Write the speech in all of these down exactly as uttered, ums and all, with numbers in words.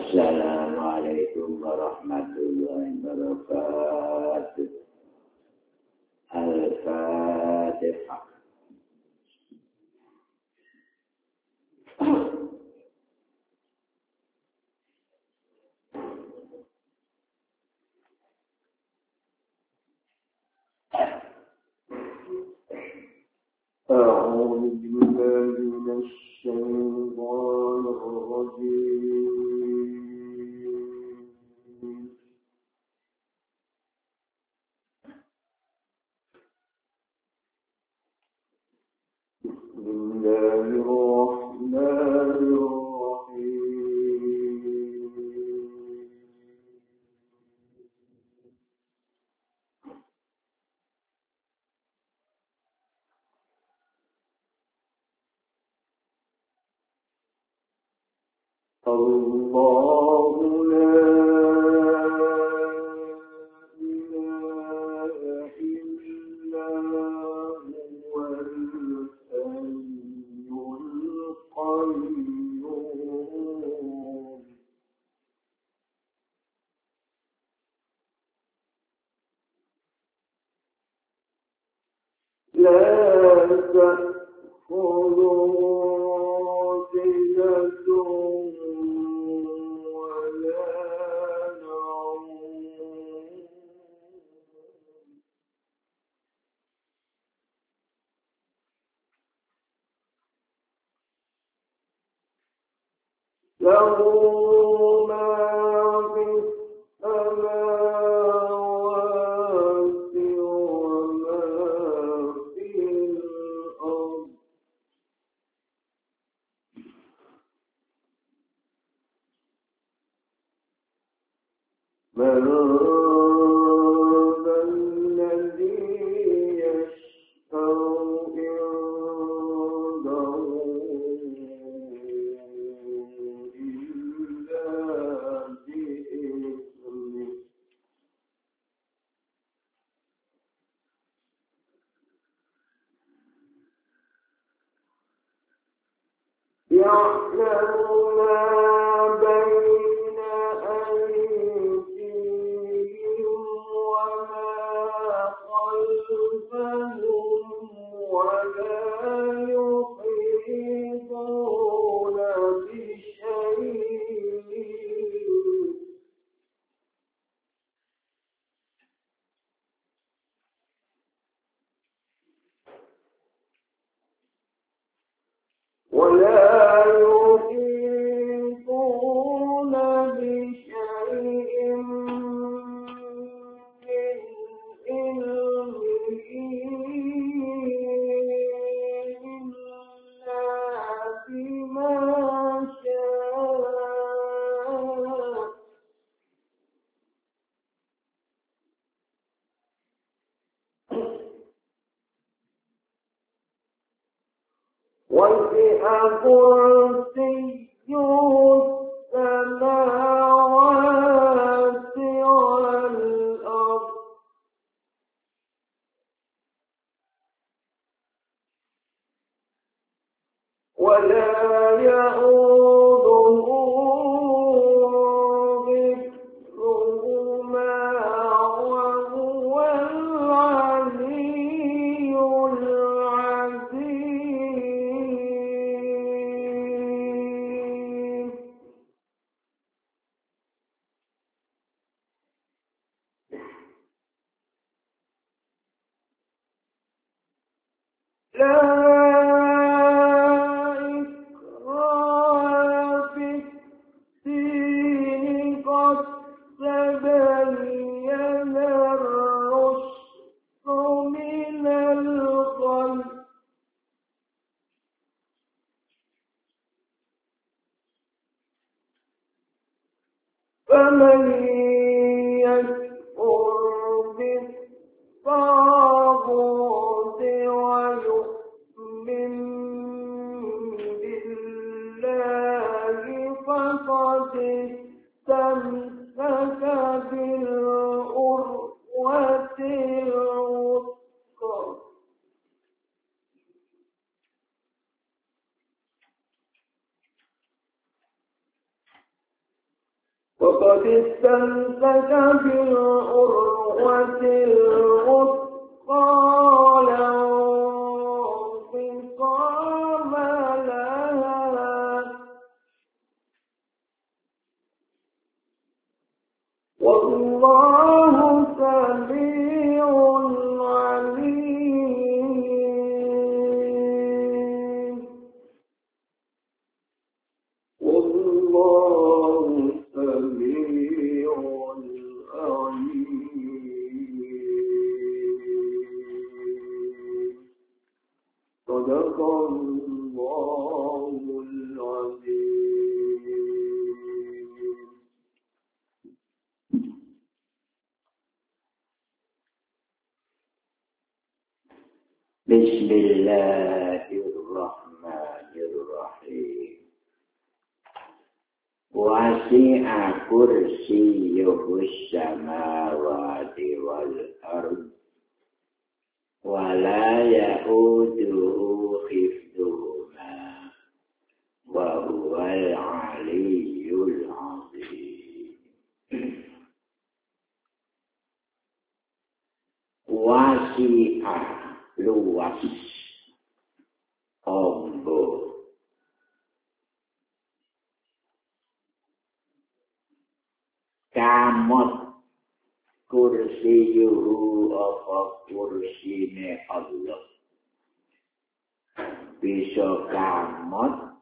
Assalamualaikum warahmatullahi wabarakatuh. Al-Fatihah. أعوذ بالله من الشيطان الرجيم. بسم الله الرحمن الرحيم. الله لا إله إلا هو الحي القيوم. لا تأخذه سنة ولا نوم. له ما في السماوات وما في الأرض. من ذا الذي يشفع عنده إلا بإذنه. يعلم ما بين أيديهم وما خلفهم ولا يحيطون بشيء ولا يحيطون بشيء من علمه إلا بما شاء. وسع كرسيه السماوات والأرض ولا يئوده حفظهما وهو العلي العظيم. لا إكراه في الدين قد تبين الرشد من الغي. فمن يكفر بالطاغوت ويؤمن بالله فقد استمسك بالعروة الوثقى. استمسك بالعروة الوثقى لا انفصام لها والله سميع عليم والله سميع عليم صدق الله العظيم. Bismillahirrahmanirrahim. Wasi'a kursiyyuhus samawati wal ardh wa la ya'uduhu hifdhuhuma wa huwal 'aliyyul 'azim. Wasi'a luas ombo kamot kursi yuhu apa kursine Allah bisa kamot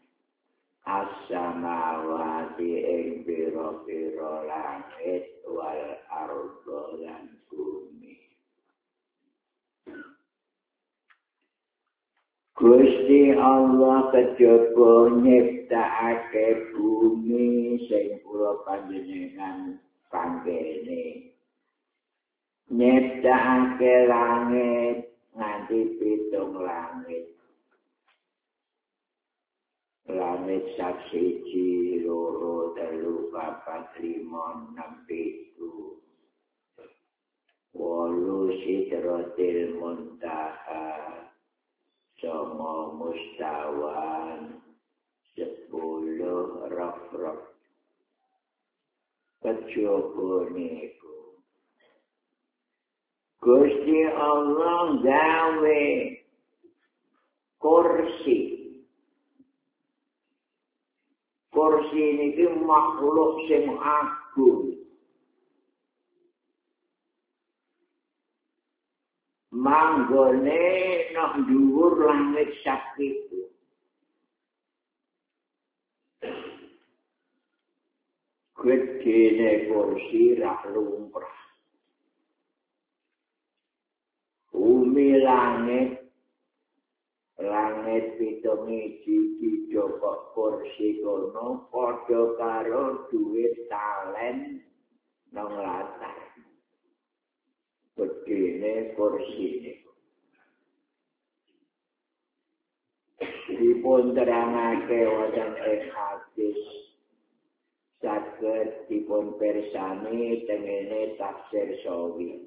as-samawati ing pira-pira langit wal arda lan bumi. Gusti Allah kejaba nyiptakake bumi sing kula panjenengan panggene. Nyiptakake langit nganti pitung langit. Langit sak siji, loro, telu, papat, lima, enam, pitu. Wolu sidratil muntaha. Sama mustawan sepuluh raf-raf kejaba niku Gusti Allah gawe kursi kursi niki makhluk sing agung manggone nang dhuwur langit sakitu. Gedene kursi rak lumrah. Bumi langit langit pitung iji dijopok kursi kono padha karo duit talen nang latar. Begini kursi ini. Dipun terangake wonten ing hadis saged dipun pirsani tengene tafsir Sawi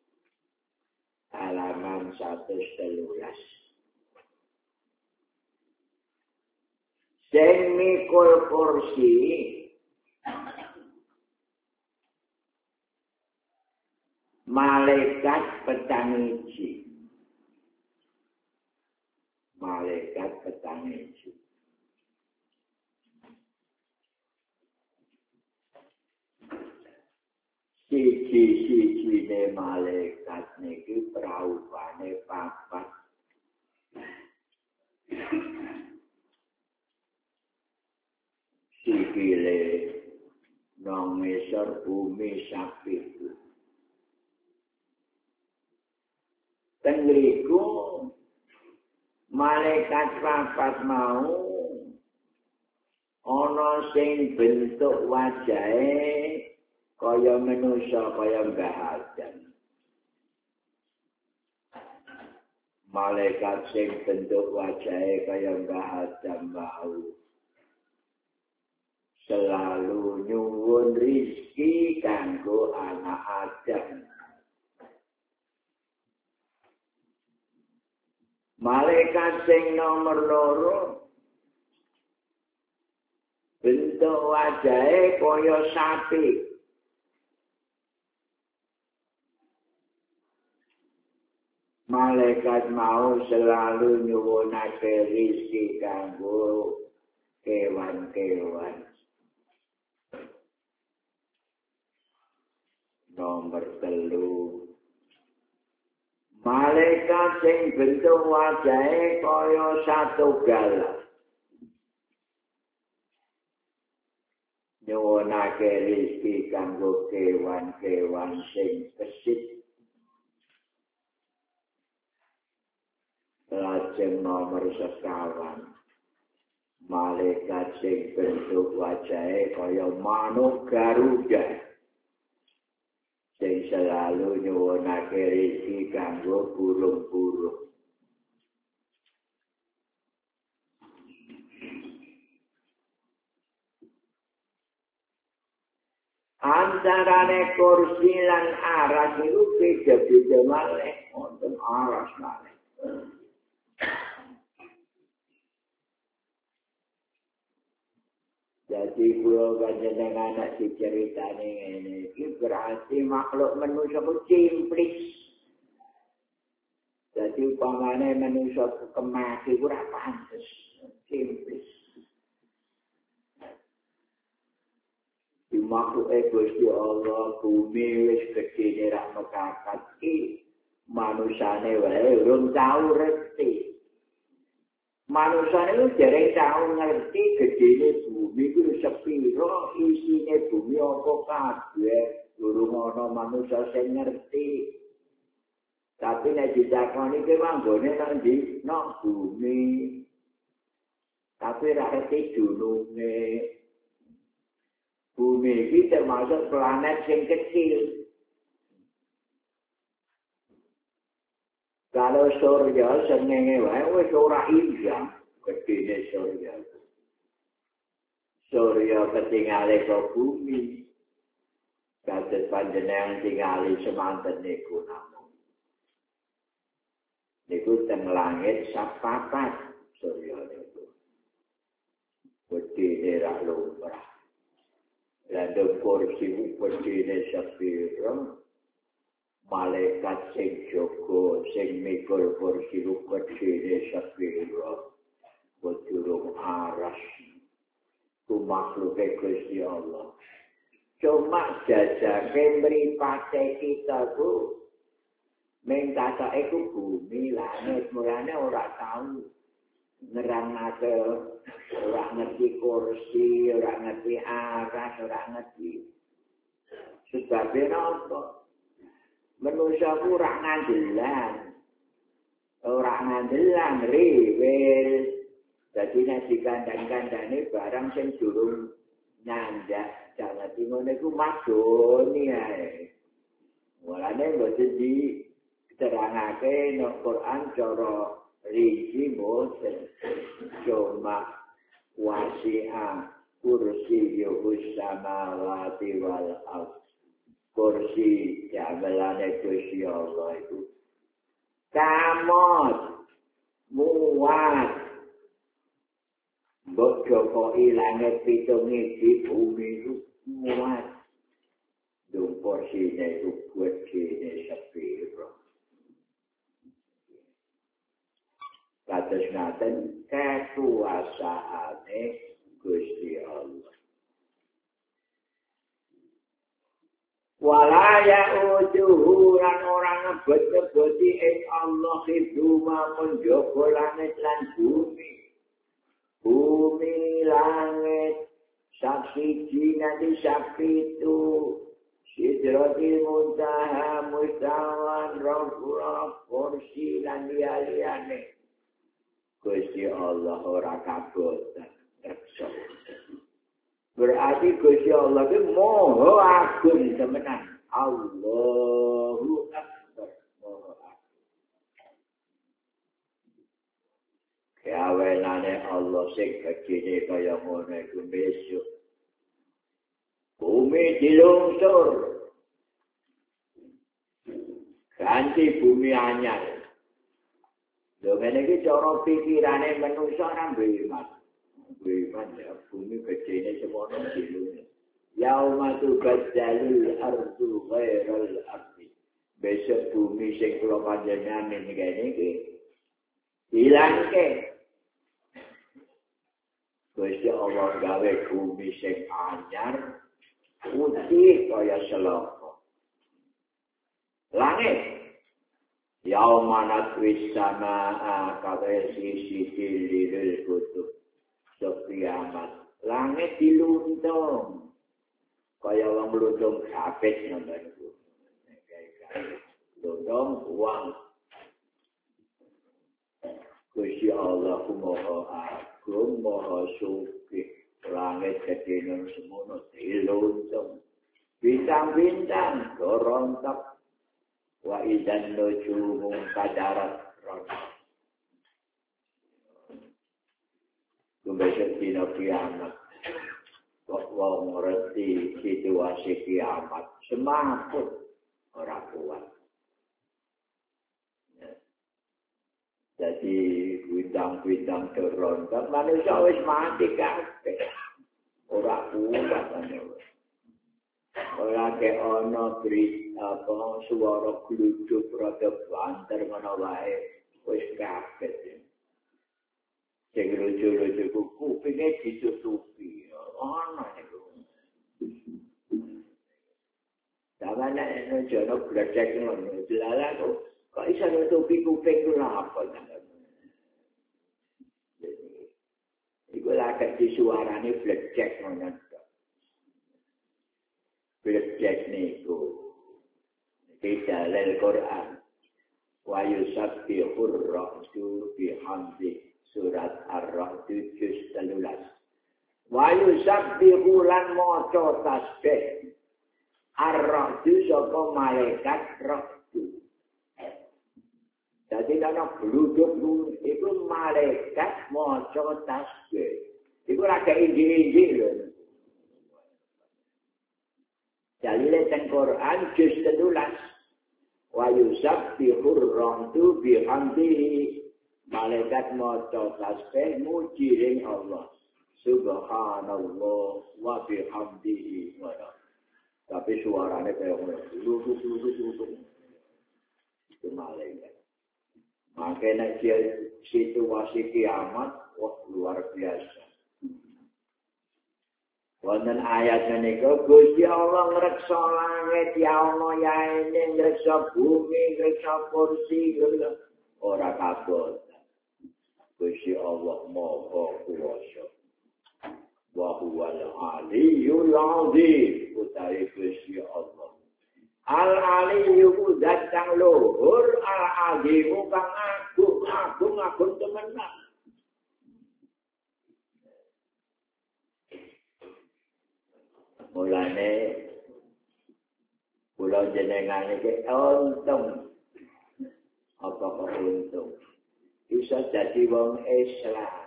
halaman seratus tiga belas. Sing mikul kursi malaikat petang iji. Malaikat petang iji. Siji-sijine malaikat niki praupane papat. Sikile nang ngisor bumi sakitu. Tengriku malaikat papat mau ana sing bentuk wajahe kaya manusia kaya Mbah Adam. Malaikat sing bentuk wajahe kaya Mbah Adam mau selalu nyuwun rizki kanggo anak Adam. Malaikat sing nomor loro bentuk wajahe kaya sapi. malaikat mau selalu nyuwunake rezeki kanggo kewan-kewan. Nomor telu, malaikat sing bentuk wajahe kaya satu galak. Nyuwunake rezeki kanggo kewan-kewan sing kesit. Lajeng nomor sekawan, malaikat sing bentuk wajahe kaya manuk Garuda. Sing selalu nyuwunake rezeki kanggo burung-burung. Antarane kursi lan aras itu beda-beda malih, wonten aras malih. Jadi kula panjenengan anak diceritani ngene iki berarti makhluk manusia ku cimplis. Jadi upamane manusia kemaki ora pantes cimplis. Di makhluk Gusti Allah bumi wis gedhe rak mekakat iki manusane wae urung tau reti. Manusia itu jarang tahu ngerti gedene bumi itu sepiro, isine bumi apa kabeh, durung ana manusia sing ngerti. Tapi nek ditakoni ki manggone nang ndi? Nang bumi. Tapi ra ngerti dununge. Bumi iki termasuk planet sing kecil. Kalau surya sengenge wae wis ora ilang gedene surya. Surya ketingale ke bumi. Kados panjenengan tingali semanten niku namung. Niku teng langit sapapat surya niku. Gedene ra lumrah. Lan kursi gedene sepiro. Malaikat sing jaga sing mikul kursi gedene sepiro durung aras ku makhluk Gusti Allah. Cuma jajake mripate kita ku mengkata iku bumi langit mulane ora tau nerangake ora ngerti kursi, ora ngerti aras, ora ngerti. Sebabnya apa? Manusia ku ora ngandelan. Ora ngandelan rewel. Dadi nek dikandang-kandane barang sing durung nyandak, jangan ngono iku madoni ae. Mulane mboten diterangake nang Quran cara rinci boten. Cuma wasi'a kursiyyus samawati wal ardh. Kursi jabalane Gusti Allah itu kamot muat mbok joko ilange pitung iki bumi itu muat dung kursine itu gedene sepiro kados ngaten kekuasaane Gusti Allah. Walaya ujuhu lan orang ngebet-ngebeti ing Allah hidu maupun joko langit lan bumi. Bumi langit saksi nanti sapi itu sidratil muntaha mustawan rohullah kursi lan liya-liyane. Gusti Allah ora kabotan reksa. Berarti Gusti Allah itu moho agung temenan. Allahu Akbar. Moho agung. Kawenane Allah sing gedene kaya ngono iku besok. Bumi dilungsur. Ganti bumi anyar. Lho ngene iki cara pikirane manusa nang beriman. Beriman ya, bumi gedene semono dilune. Yauma tubaddalu al-ardu ghairal ardi. besok bumi sing kula panjenengan ning kene iki ilangke. Gusti Allah gawe bumi sing anyar putih kaya seloko. Langit yaumana twisama kawel sisi diliril kutub sekiamat. Langit diluntung kaya wong luntung kapit ngoten iku. Luntung uang. Gusti Allah Maha Agung, Maha Sugih. Langit kedene semono diluntung. Bintang-bintang gorontok. Wa idzan nujumu kadarat rontok. Besok dina kiamat. Kok wong ngerti situasi kiamat. Semakut. Ora kuat. Ya. Jadi bintang-bintang terontok. Manusia wis mati kabeh. Ora kuat. Ora ke ana beri apa suara gluduk rada banter ngono wae. Wis kabeh. Sing lucu-lucu kuku pengen ditutupi. Ana niku. Samane nek jono bledek ngono, dilala kok kok iso nutupi kuping ku lha apa ta. Iku lagi disuarane bledek ngono. Bledek niku iki dalil Quran. Wa yusabbihur rahdu bihamdi. Surat Ar-Ra'd juz telulas. Wa yusabbihu lan maca tasbih. Ar-Ra'd saka malaikat Ra'd. Dadi ana bluduk iku malaikat maca tasbih. Iku ora kaya injil-injil lho. Dalile teng Quran juz telulas. Wa yusabbihur Ra'du bihamdihi. Malaikat maca tasbih muji ing Allah. Subhanallah wa bihamdihi wa. Tapi suarane kaya ngono. Lulu-lulu-lulu. Itu malaikat. Makanya dia situasi kiamat wah luar biasa. Wonten ayat menika Gusti Allah ngreksa langit ya ana yaene ngreksa bumi ngreksa kursi ora kabeh. Gusti Allah Maha Kuwasa. Wa huwal aliyyul azim. Utawi Gusti Allah. Al-aliyyu zat kang luhur, al-azim kang agung, agung agung temenan. Mulane kula jenengan iki untung. Apa kok untung? Bisa jadi wong Islam.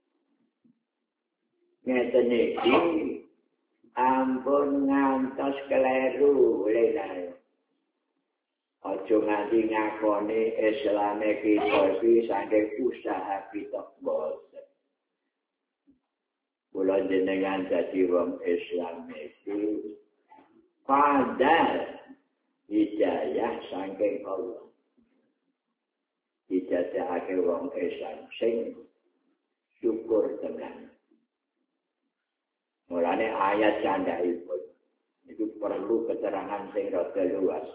Ngeten iki ampun ngantos keliru lenae. Aja nganti ngakoni Islame kita iki saking usaha kita boten. Kula jenengan dadi wong Islam iki padahal hidayah saking Allah. Dijajahake wong Islam sing syukur tenan. Mulane ayat candhaipun itu perlu keterangan sing rada luas.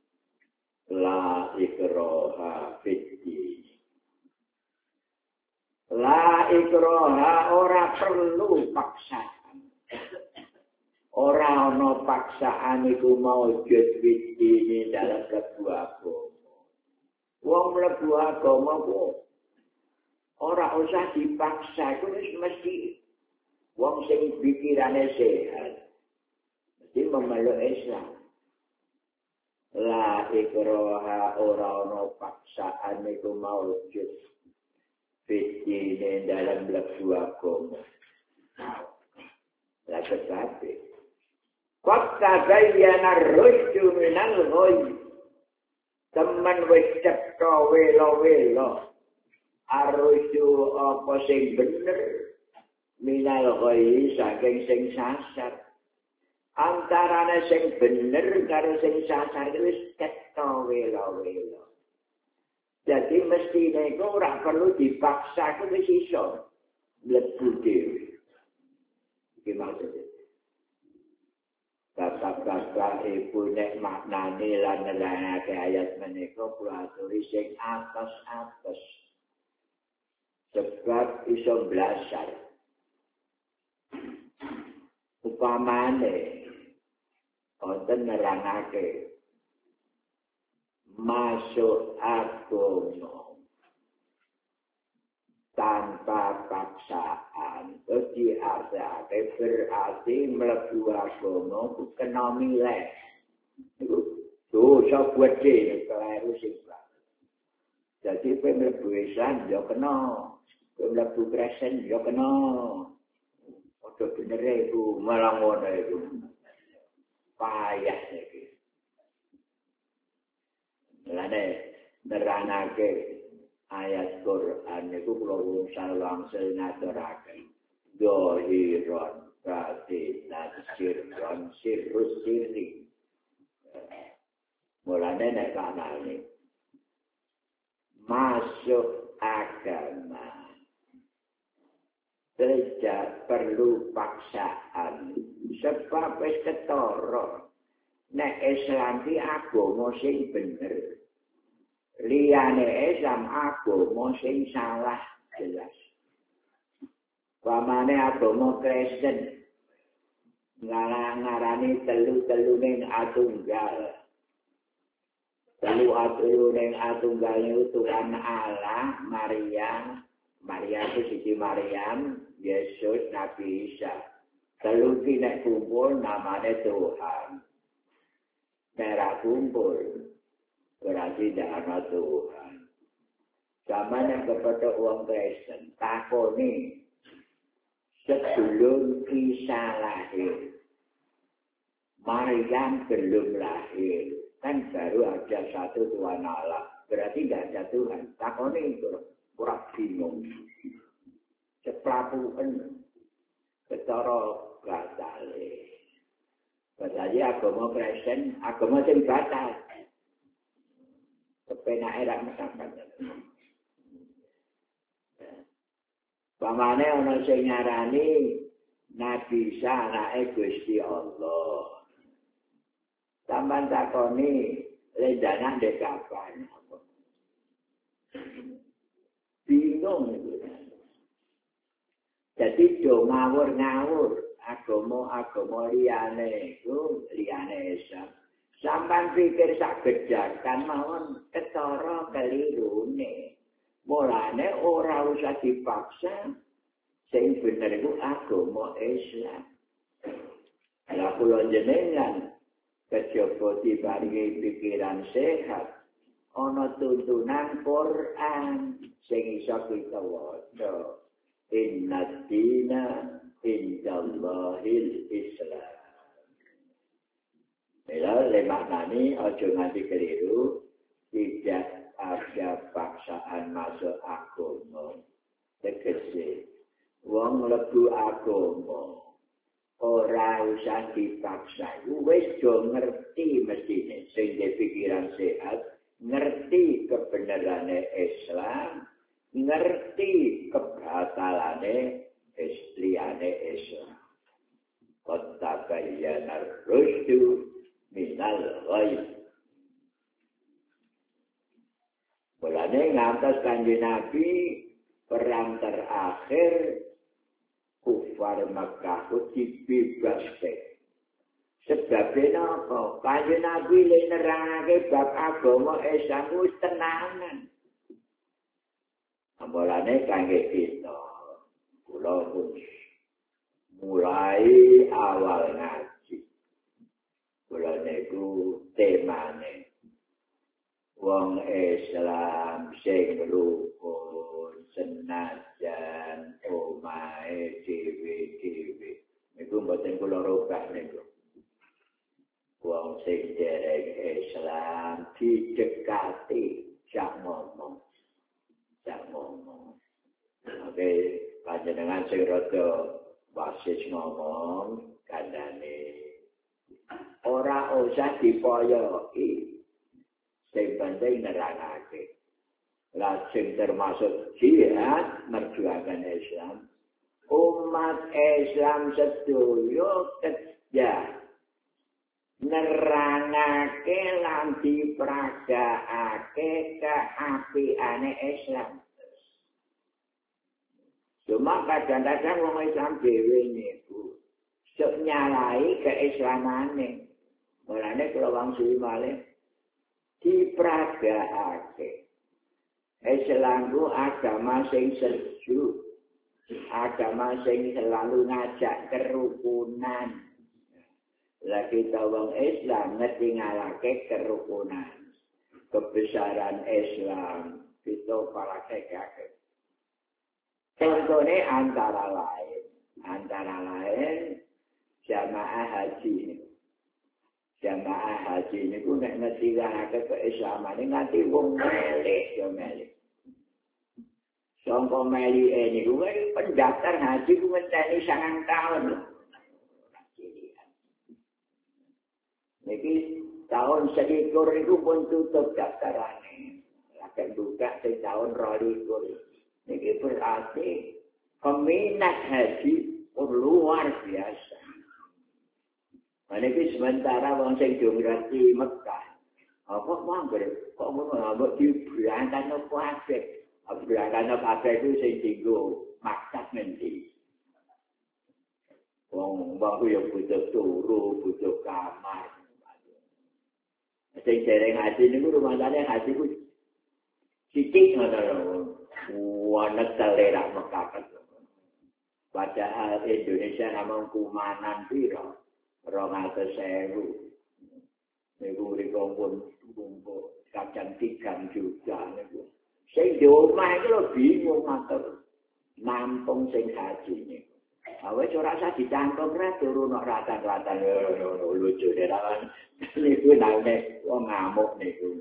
La ikraha fid-din. La ikraha ora perlu paksaan. Ora ana paksaan iku maujud fid-din dalam sebuah agama. Wong mlebu agama ku ora usah dipaksa, iku wis mesti wong sing pikirane sehat. Mesti memeluk Islam. La ikraha ora ana paksaan iku maujud fitine dalam mlebu agama. La sebab qad tabayyana ar-rusydu minal ghayy. Teman wis cetha welo-welo arusyu apa sing bener minal ghayy saking sing sasar. Antarane sing bener karo sing sasar wis cetha wela-wela. Jadi mestine iku ora perlu dipaksa ku wis iso mlebu dhewe. Iki maksudnya. Bapak-bapak ibu nek maknane lan nerangake ayat menika kula aturi sing atos-atos. Sebab iso blasar. Upamane wonten nerangake masuk agama tanpa paksaan, jadi artinya berarti mlebu agama kena milih. Itu dosa gede keliru sing. Jadi kowe mlebu Islam ya kena, kowe mlebu Kristen ya kena. Padha bener iku, malah ngono iku. Payah iki. Lane nerangake ayat Quran niku kula wungsul langsung ngaturaken. Dohiron berarti nasirron sirrus sirri. Mulane nek kanane masuk agama tidak perlu paksaan sebab wis ketara nek Islam ki agama sing bener liyane Islam agama sing salah jelas. Pamane agama Kristen ngarang-ngarani telu-telune atunggal. Telu atunggal atunggal itu Tuhan Allah, Maria, Maria itu Siti Maryam, Yesus, Nabi Isa. Telu nek kumpul namanya Tuhan. Merah kumpul berarti dana Tuhan. Zaman yang kepada uang Kristen, takoni sebelum Isa lahir, Maryam belum lahir, kan baru ada satu Tuhan Allah, berarti tidak ada Tuhan. Takoni itu kurang bingung. Ceplapukan secara batale. Berarti agama Kristen, agama sing batal. Kepenake ra mesakkan. Pamane ana sing nyarani Nabi Isa anake Gusti Allah. Sampeyan takoni lendanan ndek kapan. Bingung itu. Jadi do ngawur-ngawur agama-agama liyane iku liyane Islam. Sampeyan pikir sak gedakan mawon ketara kelirune. Mulane ora usah dipaksa sing bener iku agama Islam. Lah kula jenengan kejaba diparingi pikiran sehat ana tuntunan Quran sing iso kita waca. Inna dina indallahil Islam. Bila lemaknani ojo nganti keliru, tidak ada paksaan masuk agama. Tegese wong mlebu agama ora usah dipaksa. Wis do ngerti mestine sing pikiran sehat, ngerti kebenerane Islam, ngerti kebatalane istriane Islam. Kota bayyana rusdu minal ghayb. Mulane ngantos Kanjeng Nabi perang terakhir kufar Makkah dibebaske. Sebabnya apa? Kanjeng Nabi nerangake bab agama Islam wis tenanan. Mulane kangge kita kula pun mulai awal ngaji. Kula niku temane wong Islam sing rukun senajan omahe dhewe-dhewe. Niku mboten kula rubah niku. Wong sing dereng Islam didekati jak ngomong. Jak ngomong. Oke, panjenengan sing rada wasis ngomong kandhane usah dipoyoki. Sing penting nerangake. Lah sing termasuk jihad merjuangkan Islam. Umat Islam sedoyo kerja nerangake lan dipragakake keapiane Islam. Cuma kadang-kadang wong Islam dhewe niku sok nyalai keislamanane. Mulane kula wangsul malih dipragakake. Islam ku agama sing sejuk, agama sing selalu ngajak kerukunan. Lah kita wong Islam ngerti ngalake kerukunan. Kebesaran Islam kita parakake. Contohnya antara lain, antara lain jamaah haji. Jamaah haji ini pun nek ngerti ngalake keislaman ini nganti wong melek yo melek. Sangka meli ini gue pendaftar haji gue ngenteni sangang tahun. Niki tahun selikur itu pun tutup daftarane. Akan buka di tahun rolikur. Niki berarti peminat haji luar biasa. Niki sementara wong sing do ngerti Mekah. Apa mangger kok ngono ambek diberangkan opo kabeh. Berangkat kabeh iku sing dienggo maksud ngendi. Wong wong yo butuh turu, butuh kamar. Sing dereng haji niku rumasane haji ku sithik ngono lho. Wana selera Mekah. Padahal Indonesia namung kumanan piro? rong atus ewu. Niku mriku pun kumpul kadang tigang juta niku. Sing di omah iki lho bingung matur. Nampung sing haji niku. Awes ora usah dicangkem ra turu nok ratan-ratan lucu derawan. Niku nane wong ngamuk niku.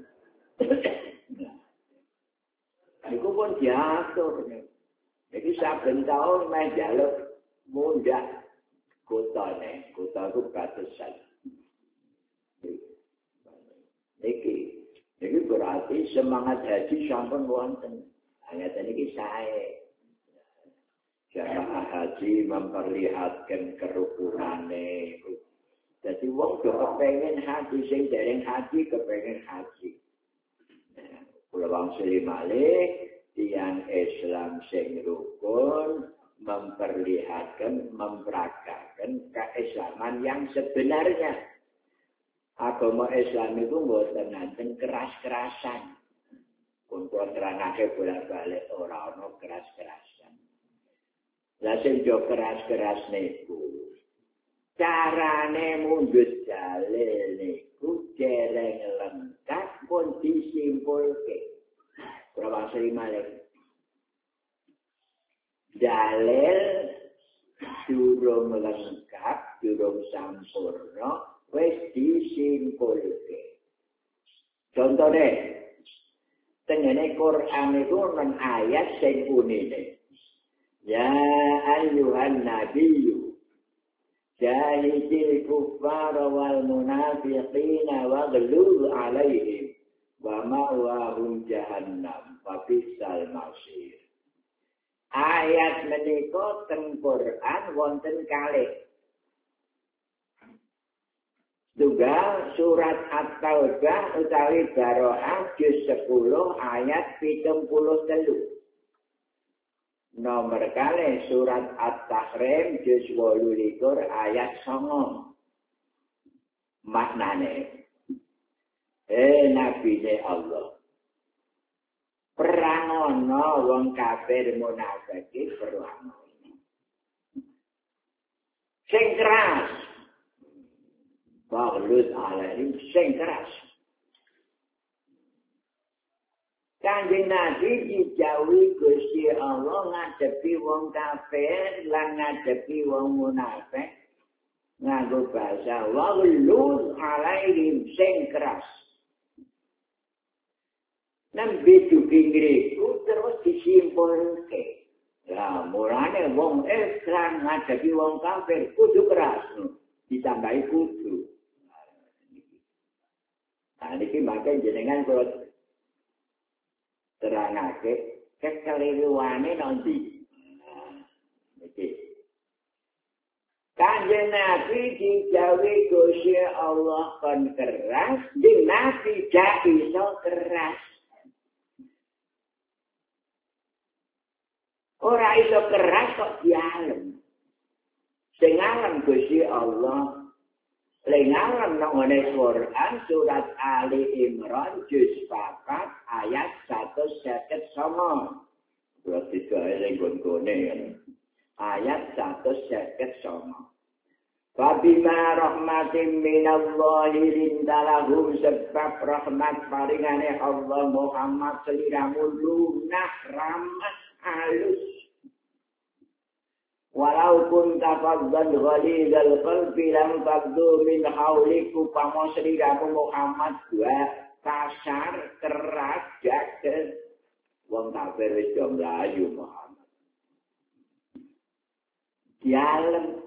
Niku pun diatur. Iki saben taun meh njaluk mundak kotane, kotaku batasan. Iki, iki berarti semangat haji sampun wonten. Ayat ini sae. Jamaah haji memperlihatkan kerukunane. Jadi wong do kepengen haji sing dereng haji kepengen haji. Kula wangsuli malih tiyang Islam sing rukun memperlihatkan, memperagakan keislaman yang sebenarnya. Agama Islam itu mboten nanten keras-kerasan. Pun kula terangake bolak-balik ora ana keras-kerasan. Lah sing yo keras-keras niku carane mundhut dalil niku dereng lengkap pun disimpulke. Kula wangsuli malih. Dalil durung lengkap, durung sampurna, wis disimpulke. Contone, tengene Quran itu nang ayat sing unine. Ya ayyuhan nabiyyu jahidil kuffara wal munafiqina waghluz alaihim wa ma'wahum jahannam wa bisal masir. Ayat menika teng Quran wonten kalih. Tunggal surat At-Taubah utawi Baroah juz sepuluh ayat pitung puluh telu. Nomor kalih surat At-Tahrim juz wolu likur ayat songo. Maknane, eh Nabi Allah, perang ana wong kafir munafik perang. Sing keras. Baghlud alaihim sing keras. Kanjeng Nabi dijauhi Gusti Allah ngadepi wong kafir lan ngadepi wong munafik nganggo bahasa baghlud alaihim sing keras. Nembe dipingriku terus disimpulke. Lah mulane wong Islam ngadepi wong kafir kudu keras. Ditambahi kudu. maka jenengan kula terangake kekeliruane nanti. Nah, iki. Kanjeng Nabi digawe Gusti Allah kon keras, di Nabi gak iso keras. Ora iso keras kok dialem. Sing alam Gusti Allah. Sing alam nang Quran surat Ali Imran juz papat ayat seratus seket sembilan. Berarti saya gone ayat seratus seket sembilan. Fabima rahmatin minallahi lindalahum sebab rahmat paringane Allah Muhammad seliramu lunak ramah halus. Walaupun tafadzan ghalidal qalbi lam faddu min hauliku pamo seliramu Muhammad dua kasar keras jaket wong kafir wis do mlayu Muhammad. Dialem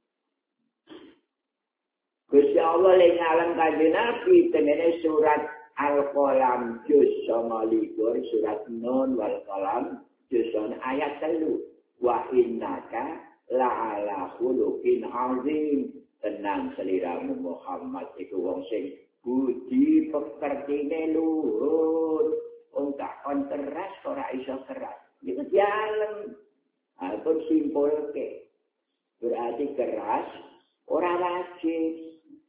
Gusti Allah ing alam Kanjeng Nabi tengene surat Al-Qalam juz lima likur surat Nun wal Qalam juz ayat telu wa innaka la'ala khuluqin azim tenang seliramu Muhammad iku wong sing budi pekertine luhur wong tak kon keras ora iso keras iku dialem aku simpulke berarti keras ora wajib.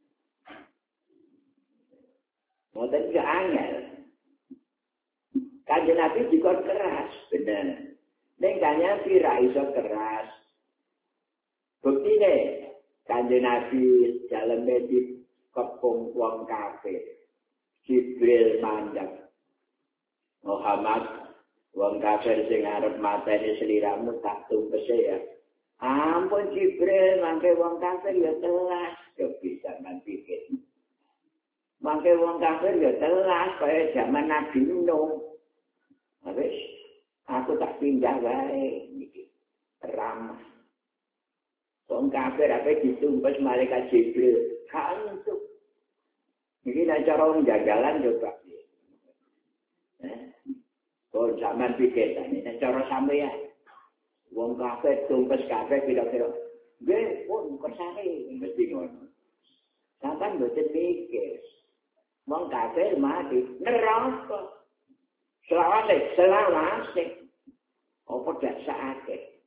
Mboten gak angel. Kanjeng Nabi dikon keras, bener. Ning Kanjeng Nabi ra iso keras. Buktine Kanjeng Nabi daleme di kepung wong kafir. Jibril mandhap. Muhammad wong kafir sing arep mateni sliramu tak tumpese ya. Ampun Jibril mangke wong kafir ya telas, yo bisa man pikir. Mangke wong kafir ya telas kaya zaman Nabi Nuh. Wis aku tak pindah wae iki. Ramah. Wong kafir ape ditumpes malaikat Jibril. Kantuk. Iki nek cara wong jagalan coba. Eh. Kok zaman pikir tani nek cara sampeyan. Wong kafir tumpes kafir kira-kira. Nggih, pun kersane mesti ngono. Sampeyan mboten mikir. Wong kafir mati neraka. Selawase, selawase. Apa dak sakake?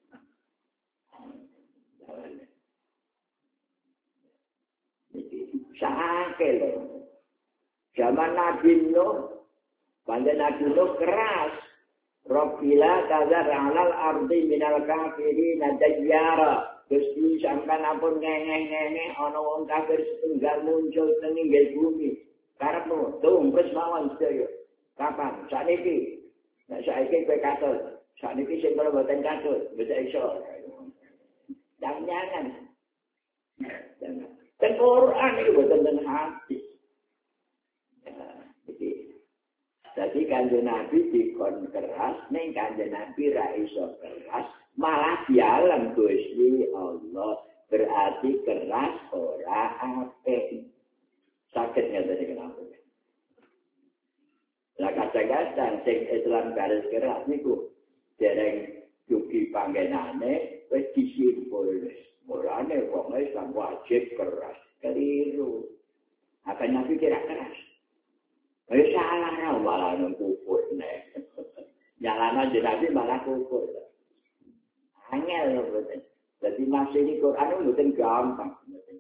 Sakake lho. Zaman Nabi Nuh, panjen Nabi Nuh keras. Rabbila tazar alal ardi minal kafirin dayyara. Gusti sampean ampun ngengeng-ngengeng ana wong kafir setunggal muncul teng inggil bumi. Karepmu tumpes mawon sedaya. Kapan? Sakniki. Nek saiki kowe katut, sakniki sing kula mboten katut, bisa iso. Jangan-jangan. Ten Quran iki mboten ten hadis. Jadi Kanjeng Nabi dikon keras, ning Kanjeng Nabi ra iso keras, malah dialam Gusti Allah. Berarti keras ora apik. Sakitnya tadi kenapa? Lah kadang-kadang sing Islam garis keras niku dereng dugi panggenane wis disimpul wis. Mulane wong Islam wajib keras. Keliru. Apa Nabi kira keras? Wis salah ra malah nang kufur nek. Nyalana Nabi malah kufur. Angel lho betul. Jadi masih di Quran mboten gampang.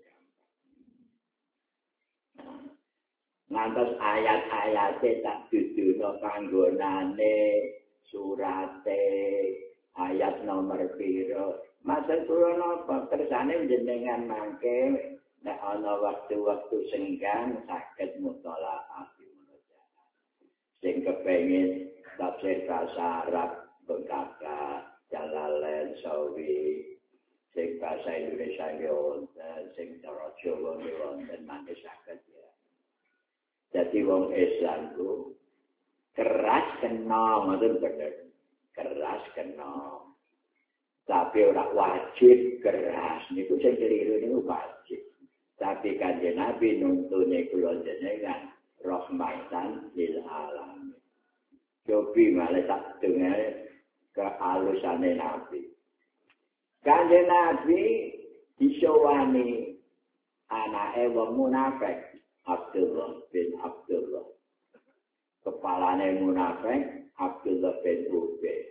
Ngantos ayat-ayate tak duduno panggonane surate ayat nomor piro maksud kula napa kersane jenengan mangke nek ana waktu-waktu senggang saged mutalaah sing kepengin tafsir bahasa Arab bengkaka Jalalain Sawi sing bahasa Indonesia wonten sing cara Jawa wonten mangke saged. Jadi wong Islam itu keras kena, ngoten bener. Keras kena. Tapi ora wajib keras. Niku sing keliru niku wajib. Tapi Kanjeng Nabi nuntune kula jenengan rahmatan lil alamin. Cobi malah tak dengar kehalusane Nabi. Kanjeng Nabi disowani anake wong munafik Abdullah bin Abdullah. Kepalane munafik Abdullah bin Ubay.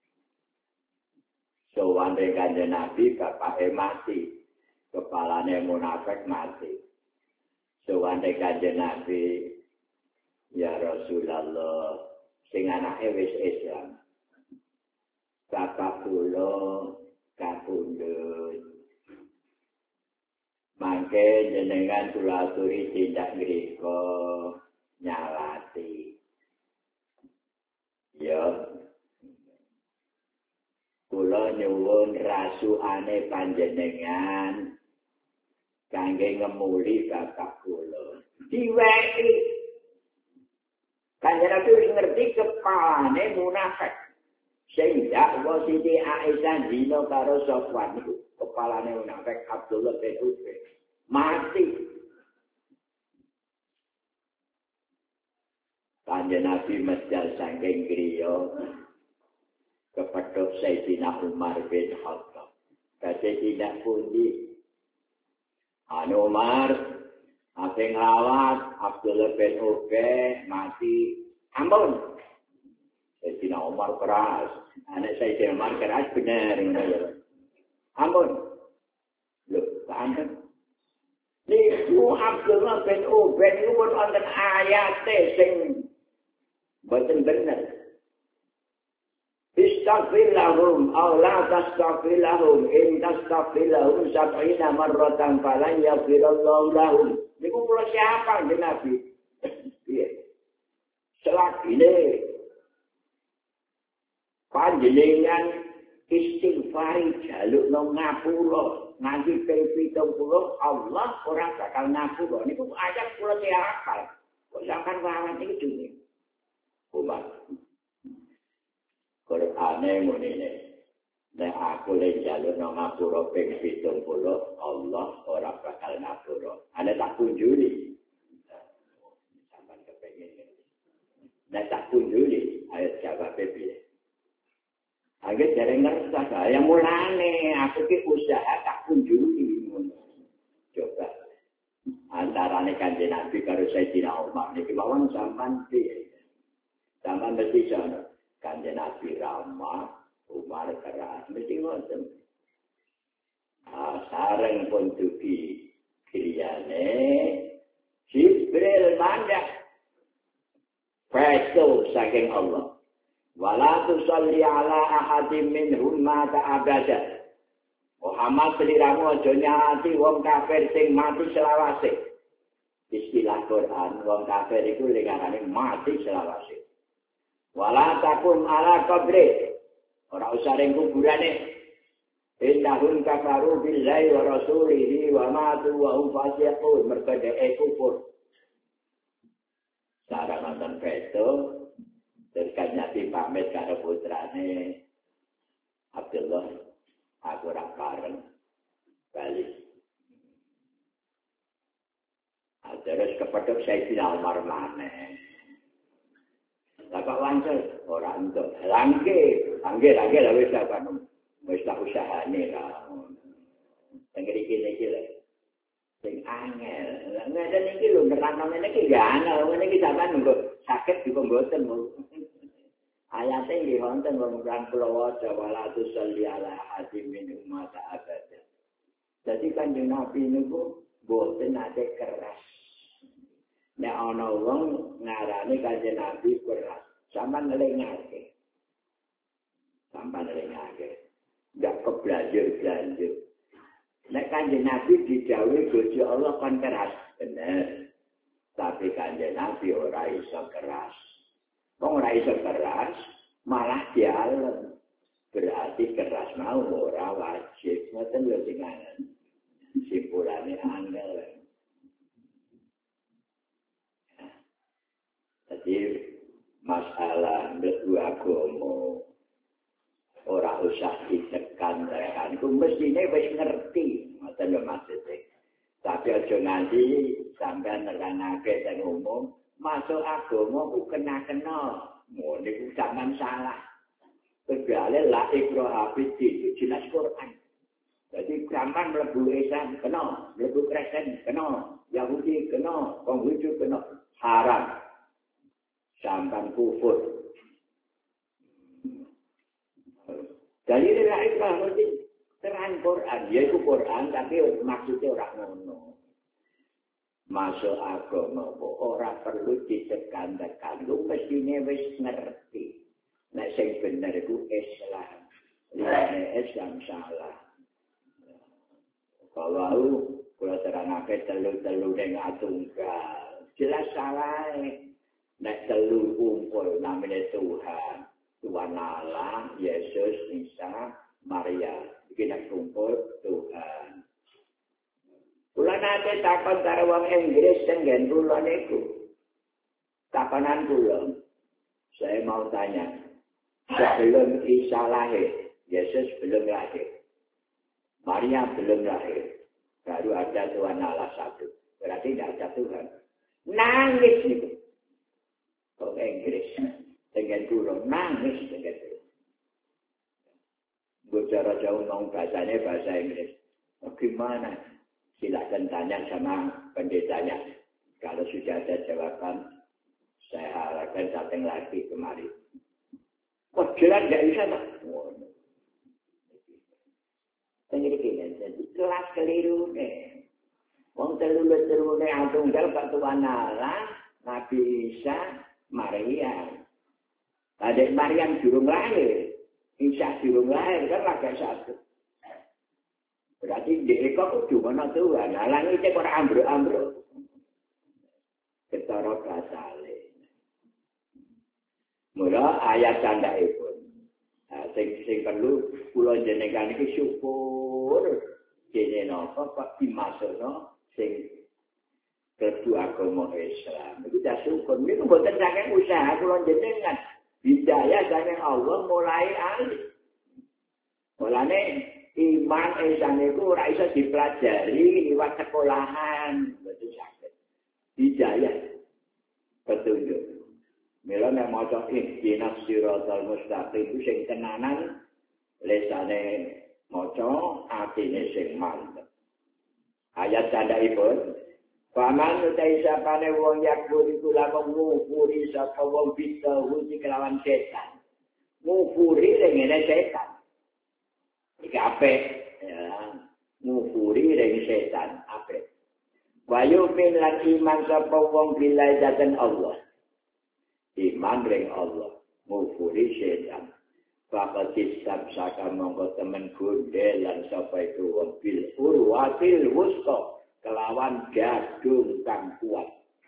Sowane Kanjeng Nabi bapake mati. Kepalane munafik mati. Sowane Kanjeng Nabi, ya Rasulullah, sing anake wis Islam. Bapak kula kapundhut. Mangke jenengan kula aturi tindak mriku nyalati. Ya. Kula nyuwun rasukane panjenengan kangge ngemuli bapak kula. Diweki. Kanjeng Nabi wis ngerti kepalane munafik. Sehingga wa Siti Aisyah dino karo Sofwan niku kepalane munafik Abdullah bin Ubay mati. Kanjeng Nabi medal saking griya kepethuk Sayyidina Umar bin Khattab. Kadhe tindak pundi? Anu Umar ape nglawat Abdullah bin Ubay mati. Ampun. Sayyidina Umar keras. Anak Sayyidina Umar keras benar. Ampun. Loh, ampun. Niku Abdullah bin Ubay niku pun wonten ayate sing boten bener. Istaghfir lahum aw la tastaghfir lahum in tastaghfir lahum sab'ina marratan falan yaghfirallahu lahum. Niku kula siapa nggih Nabi? Piye? Selagine panjenengan istighfari jalukno ngapura nganti ping pitung puluh Allah ora bakal ngapura. Niku ayat kula hafal. Kok sampean wawan iki dene. Umar. Qur'ane ngene. Nek aku le jalukno ngapura ping pitung puluh Allah ora bakal ngapura. Ana tak kunjuli. Sampeyan kepengin. Nek tak kunjuli ayat jawabe piye? Agak jarang ngerti saya mulane aku ki usaha tak kunjungi coba antarane Kanjeng Nabi karo Sayyidina Umar niki mawon sampean piye sampean mesti sono Kanjeng Nabi ramah Umar keras mesti ngoten ah sareng pun dugi kriyane Jibril mandak presto saking Allah. Wala tusalli ala ahadim minhum mata abada. Muhammad seliramu aja nyati wong kafir sing mati selawase. Istilah Quran wong kafir iku lingarane mati selawase. Wala takun ala qabri. Ora usah ring kuburane. Innahum kafaru billahi wa rasulihi wa matu wa hum fasiqun mergo dhek kufur. Sareng nonton peto Terus Nabi pamit karo putrane Abdullah, aku ora pareng bali. Terus kepethuk Sayyidina Umar maneh. Lah kok wancel ora entuk. Langke, langke langke lha wis apa wis tak usahane lah. Tengeri kene iki lho. Sing angel. Lah ngene iki lho nerangno ngene iki ya ana ngene iki sampean nggo sakit juga mboten. Ayate nggih wonten wong kan kula waca wala tusalli ala hadim min umat abada. Dadi Kanjeng Nabi niku mboten ate keras. Nek ana wong ngarani Kanjeng Nabi keras, sampean ngelingake. Sampean ngelingake. Enggak keblanjur-blanjur. Nek Kanjeng Nabi didhawuhi Gusti Allah kan keras, bener. Tapi Kanjeng Nabi ora iso keras. Wong ora iso keras, malah dialem. Berarti keras mau ora wajib. Ngoten lho sing anen. Simpulane angel. Jadi masalah mlebu agama ora usah ditekan kan. Ku mestine wis ngerti, ngoten lho maksudnya. Tapi aja nganti sampean nerangake teng umum masuk agama ku kena-kena. Ngono niku zaman salah. Kecuali la ikraha fid itu jelas Quran. Jadi zaman mlebu Islam kena, mlebu Kristen kena, Yahudi kena, Konghucu kena, haram. Sampai kufur. Dalile la ikraha fid terang Quran, yaitu Quran tapi maksudnya orang ngono. Masuk agama ora perlu ditekan-tekan, lu mestine wis ngerti. Nek sing bener iku Islam. Liyane Islam salah. Kalau kula terangake telu-telu ning atunggal, jelas salah. Nek telu kumpul namanya Tuhan, Tuhan Allah, Yesus, Isa, Maria. Kita kumpul Tuhan. Kula nate takon karo wong Inggris sing nggen kula niku. Takonan kula. Saya mau tanya, sebelum Isa lahir, Yesus belum lahir. Maria belum lahir. Baru ada Tuhan Allah satu. Berarti tidak ada Tuhan. Nangis niku. Wong Inggris dengan kula nangis dengan kula. Bicara jauh ngomong bahasanya bahasa Inggris. Bagaimana? Silakan tanya sama pendetanya. Kalau sudah ada jawaban, saya harapkan datang lagi kemari. Kok jelas nggak bisa, Pak? Pengen jadi kelas keliru nih. Wong telu-telu nih antunggal Pak Tuhan Allah, Nabi Isa, Maria. Adik Maryam durung lahir. Isa durung lahir kan lagi satu. Berarti dia kok kudu mana Tuhan. Halangi cek ora ambruk-ambruk. Ketara kasale. Mula ayat candhaipun. Nah, sing sing perlu kula jenengan iki syukur dene napa kok dimasukno sing kertu agama Islam. Iki dah syukur. Niku mboten saking usaha kula jenengan. Hidayah saking Allah mulai alih. Mulane iman Islam itu ora iso dipelajari lewat sekolahan, betul sakit. Hidayah petunjuk. Mila nek maca ihdinas siratal mustaqim itu sing tenanan lesane maca atine sing mantep. Ayat candhaipun Paman utai sapane wong yakuri kula ngufuri sapa wong bisa wuji kelawan setan. Ngufuri ngene setan. Iki apik ya. Ngufuri ring setan apik. Wa yu'min lan iman sapa wong billahi dzatan Allah. Iman ring Allah, ngufuri setan. Bapak sistem saka monggo temen gundel lan sapa iku wong bil urwatil wusta. Kelawan gadung kang kuat.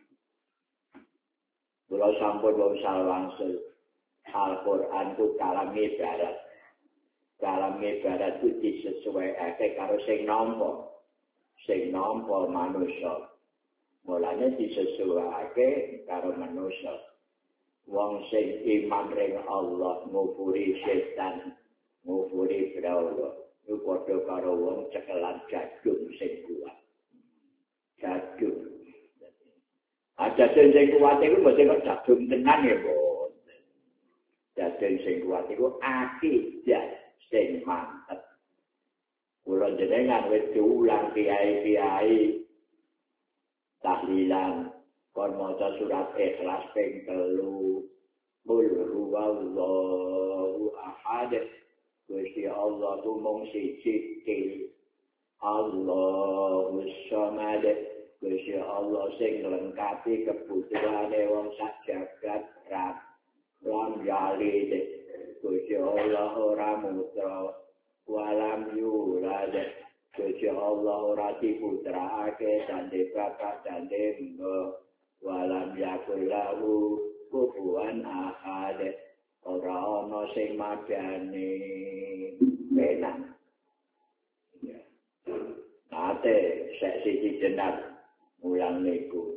Kula sampun wong salwangsul. Al-Qur'an ku kalam ibarat. Kalam ibarat ku disesuaiake karo sing nampa. Sing nampa manusa. Mulane disesuaiake karo manusa. Wong sing iman ring Allah ngufuri setan, ngufuri brahala. Iku padha karo wong cekelan gadung sing kuat. Jadung. Ada sing kuat itu mesti kok jadung tenan ya, Bos. Jadung sing kuat itu akidah sing mantep. Kula jenengan wis diulang kiai-kiai tahlilan kon maca surat Ikhlas ping telu. Qul huwallahu ahad. Gusti Allah tu mung siji. Allahus samad. Gusti Allah sing nglengkapi kebutuhane wong sak jagat rap lan yali. Gusti Allah ora mutra walam yulad. Gusti Allah ora diputraake dande bapak dande mbok walam yakul lahu kufuwan ahad. Ora ana sing madani. Enak. Ate sek siji jenat mulang niku.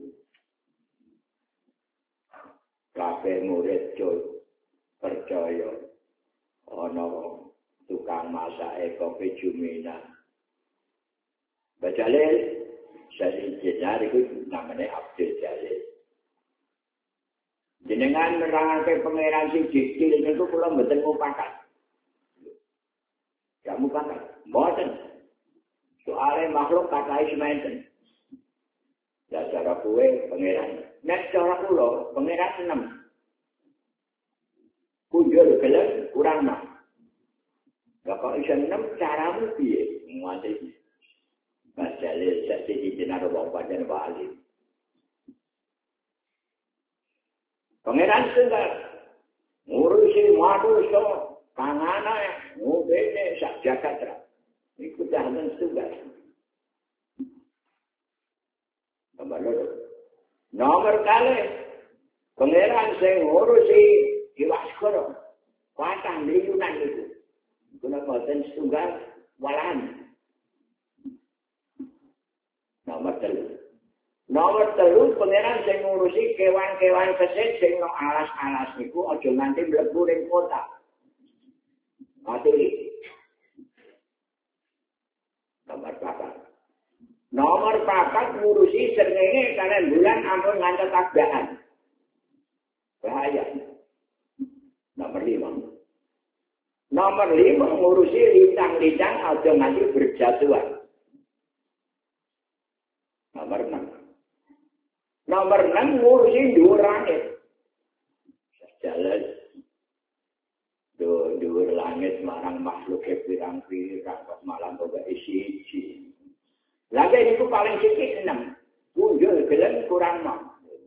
Kabeh murid jo percaya ana tukang masake kopi Jumina. Bajalil sing jenat iku namanya Abdul Jalil. jenengan nerangake pangeran sing jikil niku kula mboten mupakat. Ya mupakat. Mboten. Soale makhluk kathah sementen. Ya cara kowe pangeran. Nek cara kula pangeran enam. Kunjul gelem kurang mah. Lah kok iso enam caramu piye? Ngoten. Mas Jalil sak siji dinar wong pancen bali. Pangeran tunggal ngurusi manusia kangana ngubene sak jagat ra. Iku dalan tunggal. Nomor loro. Nomor kali pangeran sing ngurusi Iwaskara. Kuatah miliunan itu. Kuna boten setunggal walahan. Nomor telu. Nomor telu pangeran sing ngurusi kewan-kewan kesit sing no alas-alas niku aja nganti mlebu ning kota. Mati. Nomor papat. Nomor papat ngurusi srengenge kalian bulan ampun ngantos takdaan. Bahaya. Nomor lima. Nomor lima ngurusi lintang-lintang aja nganti berjatuhan. Nomor enam. Nomor enam ngurusi dhuwur langit. Jalan dhuwur langit marang makhluk pirang-pirang kok malam kok isi-isi. Lagi niku paling sikit enam. Kunjul gelem kurang mah.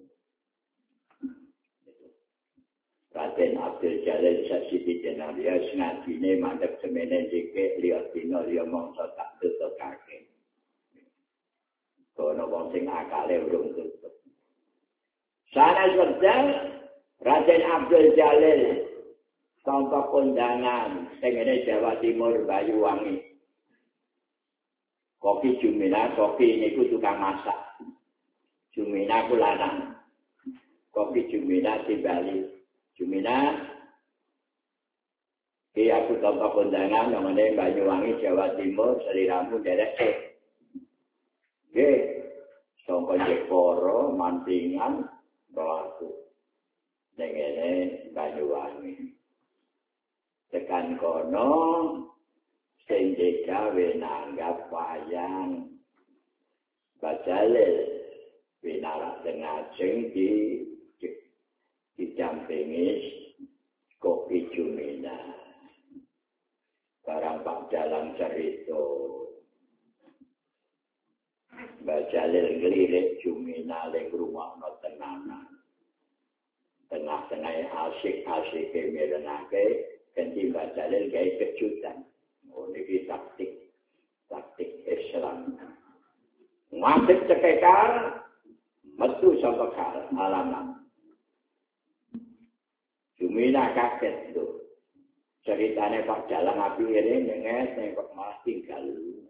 Raden Abdul Jalil Sasidi Jenalia ngajine mandheg semene dike liya dina liya mangsa tak tutupake. Kono wong sing akale urung tutup. Sanes wekdal Raden Abdul Jalil tanpa kondangan tengene Jawa Timur Banyuwangi. Kopi Jumina, kopi niku tukang masak. Jumina ku lanang. Kopi Jumina di Bali. Jumina, ki aku tanpa kondangan namanya Banyuwangi Jawa Timur seliramu derek eh. Oke, sangka Jeporo, Mantingan, bawaku. Nengene Banyuwangi. Tekan kono, sing digawe nanggap wayang. Bajalil, pinarak tengajeng di didampingi kopi Jumina. Barang Pak Dalang cerita. Mbak Jalil ngelirik Jumina ling rumahno tenanan. Tengah-tengah asik-asik mirenake ganti Mbak Jalil gawe kejutan. Oh niki taktik taktik Islam. Ngadeg cekekar metu saka halaman. Jumina kaget tuh. Ceritanya Pak Dalang api ini nyenges, nengok malah tinggal.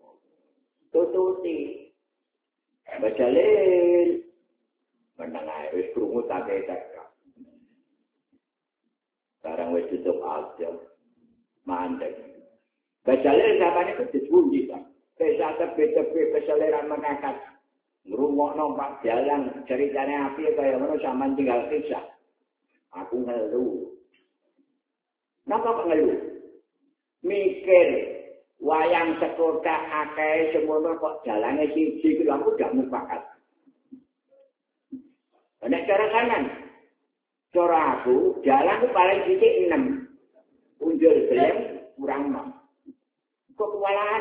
Tututi. Mbak Jalil. Menengah, wis krungu take cekak. Sekarang wis tutup aja. Mandek. Mbak Jalil sampai itu dibundi, Pak. Bisa tepi-tepi keseleran mengakat. Ngerungokno Pak Dalang. Ceritanya api kaya mana sama tinggal kisah. Aku ngeluh. Napa kok ngeluh? Mikir wayang sekotak akeh semono kok jalane siji kuwi aku gak mufakat. Nek cara kanan, cara aku jalan ku paling sithik enam. Unjul gelem kurang enam. Kok kewalahan?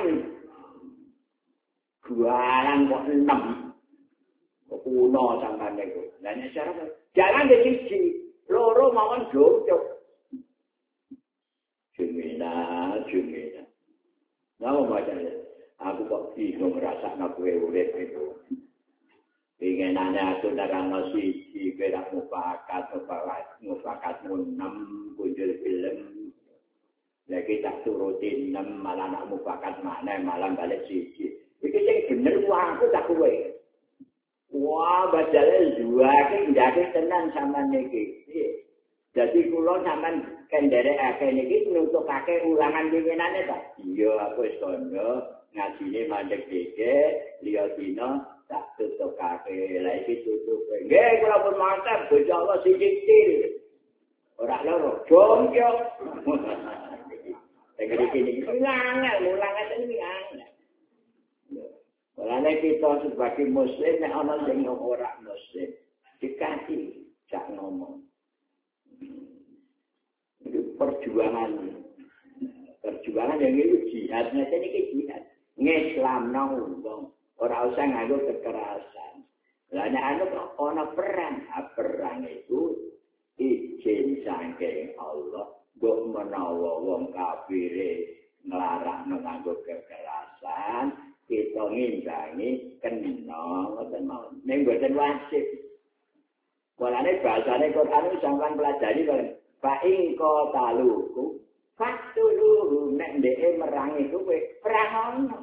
Jualan kok enam. Kok kuno sampeyan iku. Lah nek cara jalan ke siji loro mawon jocok. Jumina, Jumina. Nama macamnya, aku kok bingung ngerasakna kowe urip itu. Pinginane aku nerangno siji berak mufakat, mufakat, mufakat enam kunjul film. Lagi tak turutin enam malah nak mufakat mana malah balik siji. Iki sing bener ku aku tak kowe. Wah, Bajalil dua ki ndake tenan sampean niki. Jadi kula sampean kenderekake niki nutukake ulangan pinginane ta? Iya, aku wis kandha ngajine mandheg dike, liya dina tak tutukake kabeh. Lah iki tutupe. Nggih kula pun mantap Gusti Allah sithik-sithik. Ora loro, jongkyo. Tegere iki ngangel, mulang ngeten iki angel. Mulane kita sebagai muslim nek ana sing ora muslim, dikasih cak ngomong. Itu perjuangan. Perjuangan yang itu jihad, ngeten iki jihad. Ngislamno wong, ora usah nganggo kekerasan. Lah nek anu ana perang, perang itu izin saking Allah, mbok menawa wong kafire nglarang nganggo kekerasan, kita ngimbangi kena ngoten mawon. Ning mboten wajib. Walane bahasane Quran iki sampean pelajari bareng. Fa in qataluku fatuluhu nek ndeke merangi kowe perang ono.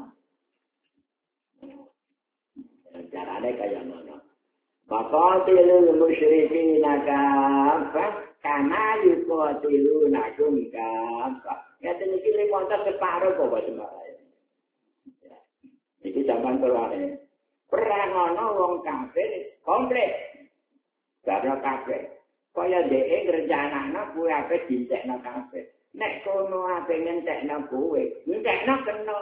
Carane kaya ngono. Faqatilul musyrikina kafah kama yuqatilunakum kafah. Ngeten iki lek wonten separo kok boten wae. Iki zaman perane. Perang ana wong kafir komplit. Karena kafir. Kaya dhek ngrencanakno kuwi ape dintekno kafir. Nek kono ape ngentekno kuwi, ngentekno kena.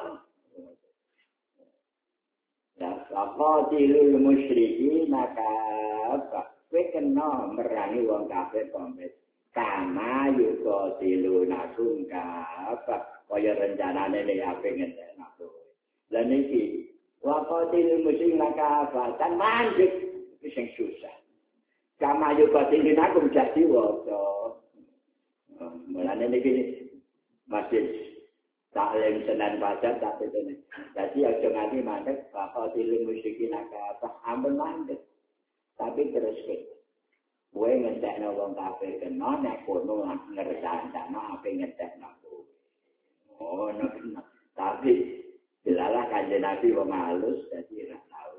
Ya, faqatilul musyrikina kafah. Kowe kena merangi wong kafir komplit. Kama yuqatilunakum kafah. Kaya rencanane nek ape ngentekno kuwi. Lah niki waqatilul musyrikina kafah tan manjik sing susah. Kama yuqatilunakum jadi waca. Mulane niki masih taklim Senin Pacar tak betene. Dadi aja nganti mandek waqatilul musyrikina kafah ampun mandek. Tapi terus ke. Kowe ngentekno wong kafir kena nek kono ngersanakno ape ngentekno kowe. Oh, nek tapi dilalah kanjeng Nabi wong halus dadi ra tau.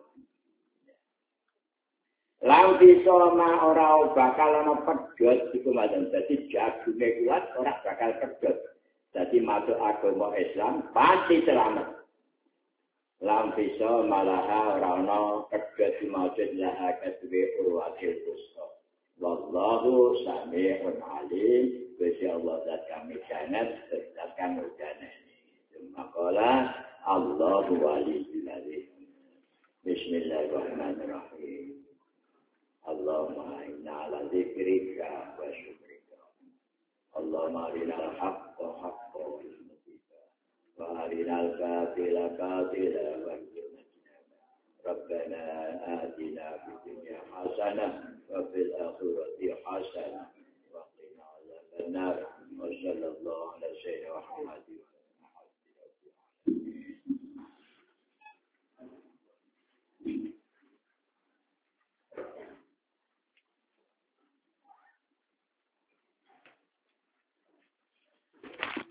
Lam bisa ma ora bakal ana pedhot iku macam dadi jagune kuat ora bakal pedhot. Dadi masuk agama Islam pasti selamat. Lam bisa malaha ora ana pedhot maujud laha kasbe urwatil kusta. Wallahu sami'un alim. Gusti Allah zat kami sangat zat kami janani. Maqala Allahu waliyul alim. Bismillahirrahmanirrahim. Allahumma inna ala dzikrika wa syukrika. Allahumma arinal haqqa haqqa wa irzuqna. Wa arinal batila batila wa irzuqna. Rabbana atina fid dunya hasanah wa fil akhirati hasanah wa qina adzabannar. Wa sallallahu ala sayyidina Muhammad